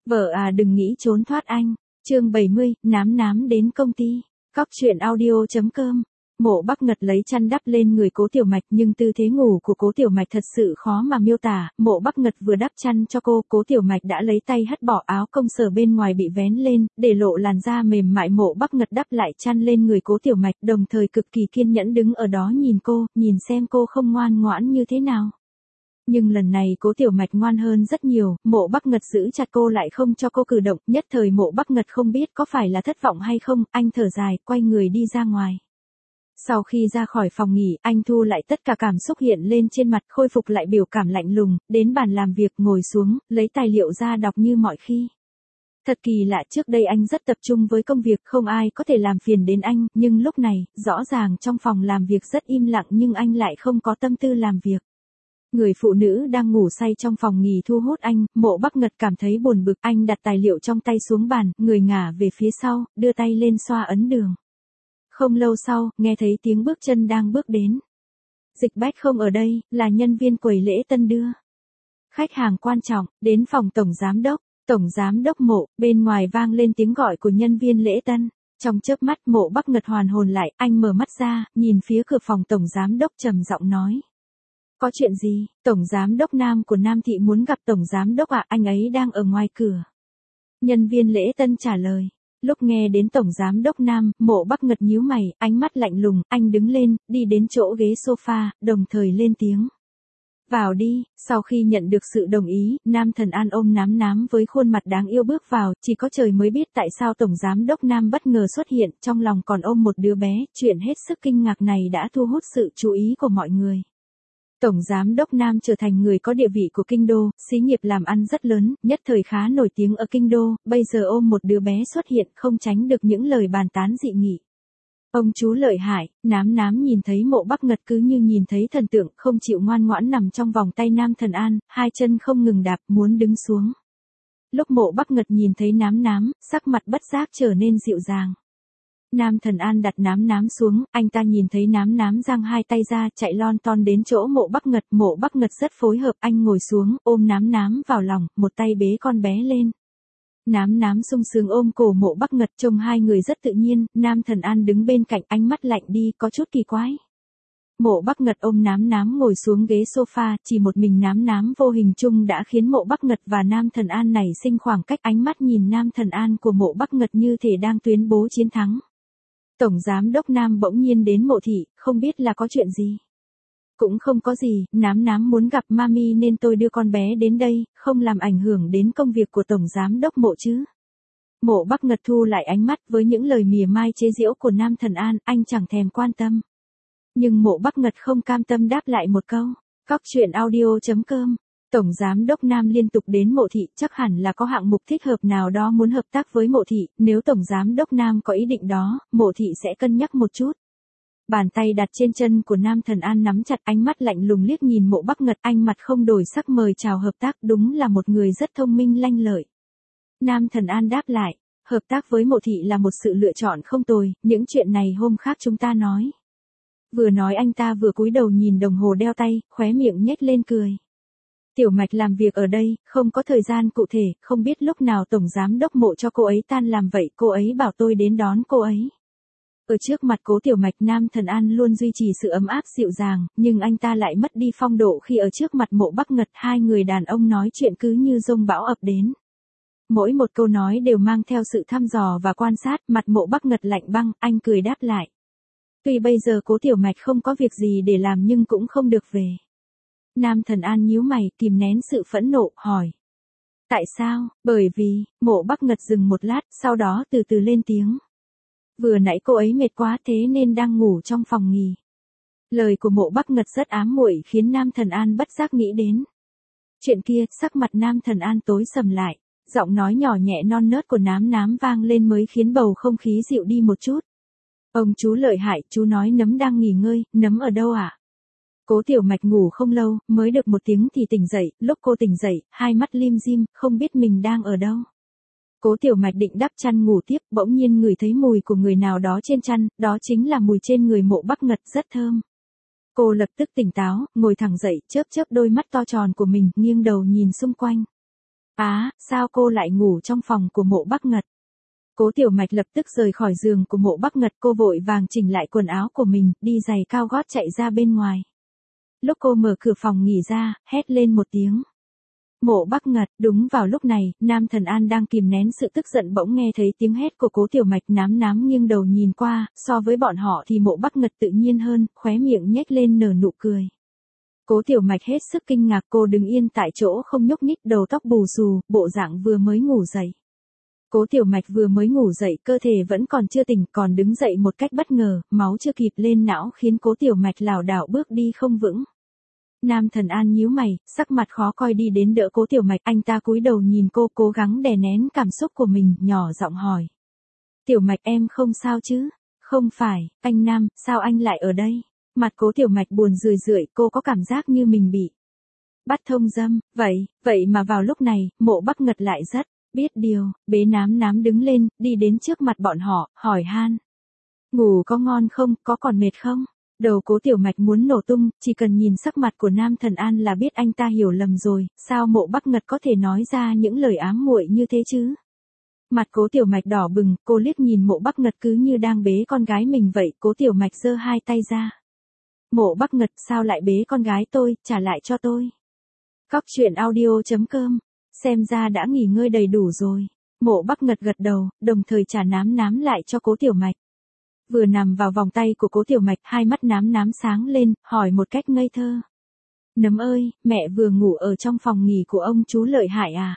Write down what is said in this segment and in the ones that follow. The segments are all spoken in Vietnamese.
Vợ à đừng nghĩ trốn thoát anh. Chương 70, nám đến công ty. Cóc truyện audio.com. Mộ Bắc Ngật lấy chăn đắp lên người Cố Tiểu Mạch, nhưng tư thế ngủ của Cố Tiểu Mạch thật sự khó mà miêu tả. Mộ Bắc Ngật vừa đắp chăn cho cô, Cố Tiểu Mạch đã lấy tay hất bỏ áo công sở bên ngoài bị vén lên, để lộ làn da mềm mại. Mộ Bắc Ngật đắp lại chăn lên người Cố Tiểu Mạch, đồng thời cực kỳ kiên nhẫn đứng ở đó nhìn cô, nhìn xem cô không ngoan ngoãn như thế nào. Nhưng lần này Cố Tiểu Mạch ngoan hơn rất nhiều, Mộ Bắc Ngật giữ chặt cô lại không cho cô cử động, nhất thời Mộ Bắc Ngật không biết có phải là thất vọng hay không, anh thở dài, quay người đi ra ngoài. Sau khi ra khỏi phòng nghỉ, anh thu lại tất cả cảm xúc hiện lên trên mặt, khôi phục lại biểu cảm lạnh lùng, đến bàn làm việc ngồi xuống, lấy tài liệu ra đọc như mọi khi. Thật kỳ lạ, trước đây anh rất tập trung với công việc, không ai có thể làm phiền đến anh, nhưng lúc này, rõ ràng trong phòng làm việc rất im lặng nhưng anh lại không có tâm tư làm việc. Người phụ nữ đang ngủ say trong phòng nghỉ thu hút anh, Mộ Bắc Ngật cảm thấy buồn bực, anh đặt tài liệu trong tay xuống bàn, người ngả về phía sau, đưa tay lên xoa ấn đường. Không lâu sau, nghe thấy tiếng bước chân đang bước đến. Dịch Bách không ở đây, là nhân viên quầy lễ tân đưa khách hàng quan trọng, đến phòng tổng giám đốc Mộ, bên ngoài vang lên tiếng gọi của nhân viên lễ tân. Trong chớp mắt Mộ Bắc Ngật hoàn hồn lại, anh mở mắt ra, nhìn phía cửa phòng tổng giám đốc trầm giọng nói. Có chuyện gì? Tổng giám đốc Nam của Nam Thị muốn gặp tổng giám đốc ạ, anh ấy đang ở ngoài cửa. Nhân viên lễ tân trả lời. Lúc nghe đến tổng giám đốc Nam, Mộ Bắc Ngật nhíu mày, ánh mắt lạnh lùng, anh đứng lên, đi đến chỗ ghế sofa, đồng thời lên tiếng. Vào đi. Sau khi nhận được sự đồng ý, Nam Thần An ôm nám với khuôn mặt đáng yêu bước vào, chỉ có trời mới biết tại sao tổng giám đốc Nam bất ngờ xuất hiện, trong lòng còn ôm một đứa bé, chuyện hết sức kinh ngạc này đã thu hút sự chú ý của mọi người. Tổng giám đốc Nam trở thành người có địa vị của kinh đô, xí nghiệp làm ăn rất lớn, nhất thời khá nổi tiếng ở kinh đô, bây giờ ôm một đứa bé xuất hiện không tránh được những lời bàn tán dị nghị. Ông chú lợi hại, nám nhìn thấy Mộ Bắc Ngật cứ như nhìn thấy thần tượng, không chịu ngoan ngoãn nằm trong vòng tay Nam Thần An, hai chân không ngừng đạp, muốn đứng xuống. Lúc Mộ Bắc Ngật nhìn thấy nám, sắc mặt bất giác trở nên dịu dàng. Nam Thần An đặt nám xuống, anh ta nhìn thấy nám giang hai tay ra, chạy lon ton đến chỗ Mộ Bắc Ngật rất phối hợp, anh ngồi xuống, ôm nám vào lòng, một tay bế con bé lên. Nám sung sướng ôm cổ Mộ Bắc Ngật, trông hai người rất tự nhiên, Nam Thần An đứng bên cạnh, ánh mắt lạnh đi, có chút kỳ quái. Mộ Bắc Ngật ôm nám ngồi xuống ghế sofa, chỉ một mình nám vô hình chung đã khiến Mộ Bắc Ngật và Nam Thần An nảy sinh khoảng cách, ánh mắt nhìn Nam Thần An của Mộ Bắc Ngật như thể đang tuyên bố chiến thắng. Tổng giám đốc Nam bỗng nhiên đến Mộ thị, không biết là có chuyện gì. Cũng không có gì, nám muốn gặp mami nên tôi đưa con bé đến đây, không làm ảnh hưởng đến công việc của tổng giám đốc Mộ chứ. Mộ Bắc Ngật thu lại ánh mắt với những lời mỉa mai chế giễu của Nam Thần An, anh chẳng thèm quan tâm. Nhưng Mộ Bắc Ngật không cam tâm đáp lại một câu. Cóc truyện audio.com. Tổng giám đốc Nam liên tục đến Mộ thị, chắc hẳn là có hạng mục thích hợp nào đó muốn hợp tác với Mộ thị, nếu tổng giám đốc Nam có ý định đó, Mộ thị sẽ cân nhắc một chút. Bàn tay đặt trên chân của Nam Thần An nắm chặt, ánh mắt lạnh lùng liếc nhìn Mộ Bắc Ngật, anh mặt không đổi sắc mời chào hợp tác, đúng là một người rất thông minh lanh lợi. Nam Thần An đáp lại, hợp tác với Mộ thị là một sự lựa chọn không tồi, những chuyện này hôm khác chúng ta nói. Vừa nói anh ta vừa cúi đầu nhìn đồng hồ đeo tay, khóe miệng nhếch lên cười. Tiểu Mạch làm việc ở đây, không có thời gian cụ thể, không biết lúc nào tổng giám đốc Mộ cho cô ấy tan làm vậy, cô ấy bảo tôi đến đón cô ấy. Ở trước mặt Cố Tiểu Mạch, Nam Thần An luôn duy trì sự ấm áp dịu dàng, nhưng anh ta lại mất đi phong độ khi ở trước mặt Mộ Bắc Ngật, hai người đàn ông nói chuyện cứ như dông bão ập đến. Mỗi một câu nói đều mang theo sự thăm dò và quan sát, mặt Mộ Bắc Ngật lạnh băng, anh cười đáp lại. Tuy bây giờ Cố Tiểu Mạch không có việc gì để làm nhưng cũng không được về. Nam Thần An nhíu mày, kìm nén sự phẫn nộ, hỏi. Tại sao? Bởi vì, Mộ Bắc Ngật dừng một lát, sau đó từ từ lên tiếng. Vừa nãy cô ấy mệt quá thế nên đang ngủ trong phòng nghỉ. Lời của Mộ Bắc Ngật rất ám muội khiến Nam Thần An bất giác nghĩ đến. Chuyện kia, sắc mặt Nam Thần An tối sầm lại, giọng nói nhỏ nhẹ non nớt của nám vang lên mới khiến bầu không khí dịu đi một chút. Ông chú lợi hại, chú nói nấm đang nghỉ ngơi, nấm ở đâu ạ? Cố Tiểu Mạch ngủ không lâu, mới được một tiếng thì tỉnh dậy, lúc cô tỉnh dậy, hai mắt lim dim, không biết mình đang ở đâu. Cố Tiểu Mạch định đắp chăn ngủ tiếp, bỗng nhiên ngửi thấy mùi của người nào đó trên chăn, đó chính là mùi trên người Mộ Bắc Ngật, rất thơm. Cô lập tức tỉnh táo, ngồi thẳng dậy, chớp đôi mắt to tròn của mình, nghiêng đầu nhìn xung quanh. Sao cô lại ngủ trong phòng của Mộ Bắc Ngật? Cố Tiểu Mạch lập tức rời khỏi giường của Mộ Bắc Ngật, cô vội vàng chỉnh lại quần áo của mình, đi giày cao gót chạy ra bên ngoài. Lúc cô mở cửa phòng nghỉ ra, hét lên một tiếng. Mộ Bắc Ngật, đúng vào lúc này, Nam Thần An đang kìm nén sự tức giận bỗng nghe thấy tiếng hét của Cố Tiểu Mạch, nám nghiêng đầu nhìn qua, so với bọn họ thì Mộ Bắc Ngật tự nhiên hơn, khóe miệng nhếch lên nở nụ cười. Cố Tiểu Mạch hết sức kinh ngạc, cô đứng yên tại chỗ không nhúc nhích, đầu tóc bù xù, bộ dạng vừa mới ngủ dậy. Cố Tiểu Mạch vừa mới ngủ dậy, cơ thể vẫn còn chưa tỉnh, còn đứng dậy một cách bất ngờ, máu chưa kịp lên não khiến Cố Tiểu Mạch lảo đảo bước đi không vững. Nam Thần An nhíu mày, sắc mặt khó coi đi đến đỡ Cố Tiểu Mạch, anh ta cúi đầu nhìn cô, cố gắng đè nén cảm xúc của mình, nhỏ giọng hỏi. Tiểu Mạch em không sao chứ? Không phải, anh Nam, sao anh lại ở đây? Mặt Cố Tiểu Mạch buồn rười, cô có cảm giác như mình bị bắt thông dâm, vậy mà vào lúc này, Mộ Bắc Ngật lại rất biết điều, bế nám đứng lên, đi đến trước mặt bọn họ, hỏi han. Ngủ có ngon không, có còn mệt không? Đầu Cố Tiểu Mạch muốn nổ tung, chỉ cần nhìn sắc mặt của Nam Thần An là biết anh ta hiểu lầm rồi, sao Mộ Bắc Ngật có thể nói ra những lời ám muội như thế chứ? Mặt Cố Tiểu Mạch đỏ bừng, cô liếc nhìn Mộ Bắc Ngật cứ như đang bế con gái mình vậy, Cố Tiểu Mạch giơ hai tay ra. Mộ Bắc Ngật, sao lại bế con gái tôi, trả lại cho tôi. Cóc truyện audio.com, xem ra đã nghỉ ngơi đầy đủ rồi. Mộ Bắc Ngật gật đầu, đồng thời trả nám lại cho Cố Tiểu Mạch. Vừa nằm vào vòng tay của Cố Tiểu Mạch, hai mắt nám sáng lên, hỏi một cách ngây thơ. Nấm ơi, mẹ vừa ngủ ở trong phòng nghỉ của ông chú Lợi Hại à?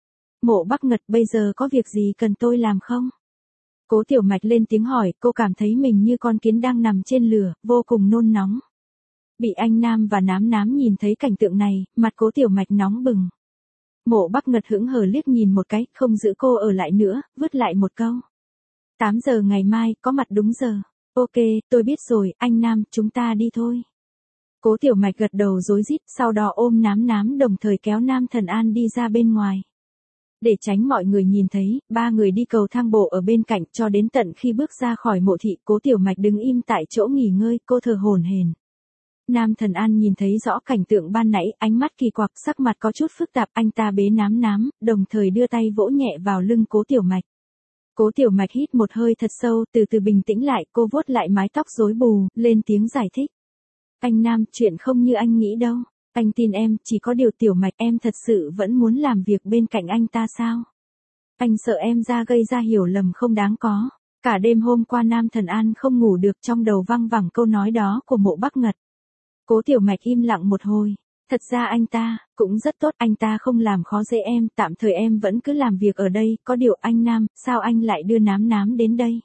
Mộ Bắc Ngật, bây giờ có việc gì cần tôi làm không? Cố Tiểu Mạch lên tiếng hỏi, cô cảm thấy mình như con kiến đang nằm trên lửa, vô cùng nôn nóng. Bị anh Nam và nám nhìn thấy cảnh tượng này, mặt Cố Tiểu Mạch nóng bừng. Mộ Bắc Ngật hững hờ liếc nhìn một cái, không giữ cô ở lại nữa, vứt lại một câu. 8 giờ ngày mai, có mặt đúng giờ. Ok, tôi biết rồi, anh Nam, chúng ta đi thôi. Cố Tiểu Mạch gật đầu rối rít, sau đó ôm nám đồng thời kéo Nam Thần An đi ra bên ngoài. Để tránh mọi người nhìn thấy, ba người đi cầu thang bộ ở bên cạnh cho đến tận khi bước ra khỏi mộ thị, Cố Tiểu Mạch đứng im tại chỗ nghỉ ngơi, cô thở hổn hển. Nam Thần An nhìn thấy rõ cảnh tượng ban nãy, ánh mắt kỳ quặc, sắc mặt có chút phức tạp, anh ta bế nám, đồng thời đưa tay vỗ nhẹ vào lưng Cố Tiểu Mạch. Cố Tiểu Mạch hít một hơi thật sâu, từ từ bình tĩnh lại, cô vuốt lại mái tóc rối bù, lên tiếng giải thích. Anh Nam, chuyện không như anh nghĩ đâu. Anh tin em, chỉ có điều Tiểu Mạch em thật sự vẫn muốn làm việc bên cạnh anh ta sao? Anh sợ em ra gây ra hiểu lầm không đáng có. Cả đêm hôm qua Nam Thần An không ngủ được, trong đầu văng vẳng câu nói đó của Mộ Bắc Ngật. Cố Tiểu Mạch im lặng một hồi. Thật ra anh ta, cũng rất tốt, anh ta không làm khó dễ em, tạm thời em vẫn cứ làm việc ở đây, có điều anh Nam, sao anh lại đưa nám đến đây?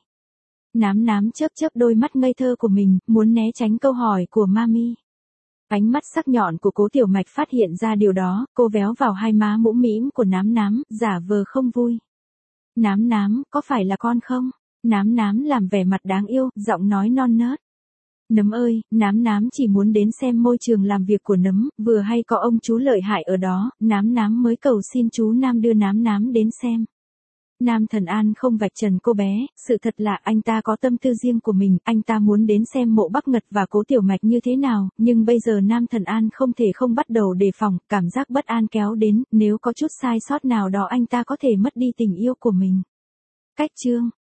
Nám chớp đôi mắt ngây thơ của mình, muốn né tránh câu hỏi của Mami. Ánh mắt sắc nhọn của Cố Tiểu Mạch phát hiện ra điều đó, cô véo vào hai má mũm mĩm của nám, giả vờ không vui. Nám, có phải là con không? Nám làm vẻ mặt đáng yêu, giọng nói non nớt. Nấm ơi, nám chỉ muốn đến xem môi trường làm việc của nấm, vừa hay có ông chú Lợi Hại ở đó, nám mới cầu xin chú Nam đưa nám đến xem. Nam Thần An không vạch trần cô bé, sự thật là anh ta có tâm tư riêng của mình, anh ta muốn đến xem Mộ Bắc Ngật và Cố Tiểu Mạch như thế nào, nhưng bây giờ Nam Thần An không thể không bắt đầu đề phòng, cảm giác bất an kéo đến, nếu có chút sai sót nào đó anh ta có thể mất đi tình yêu của mình. Cách chương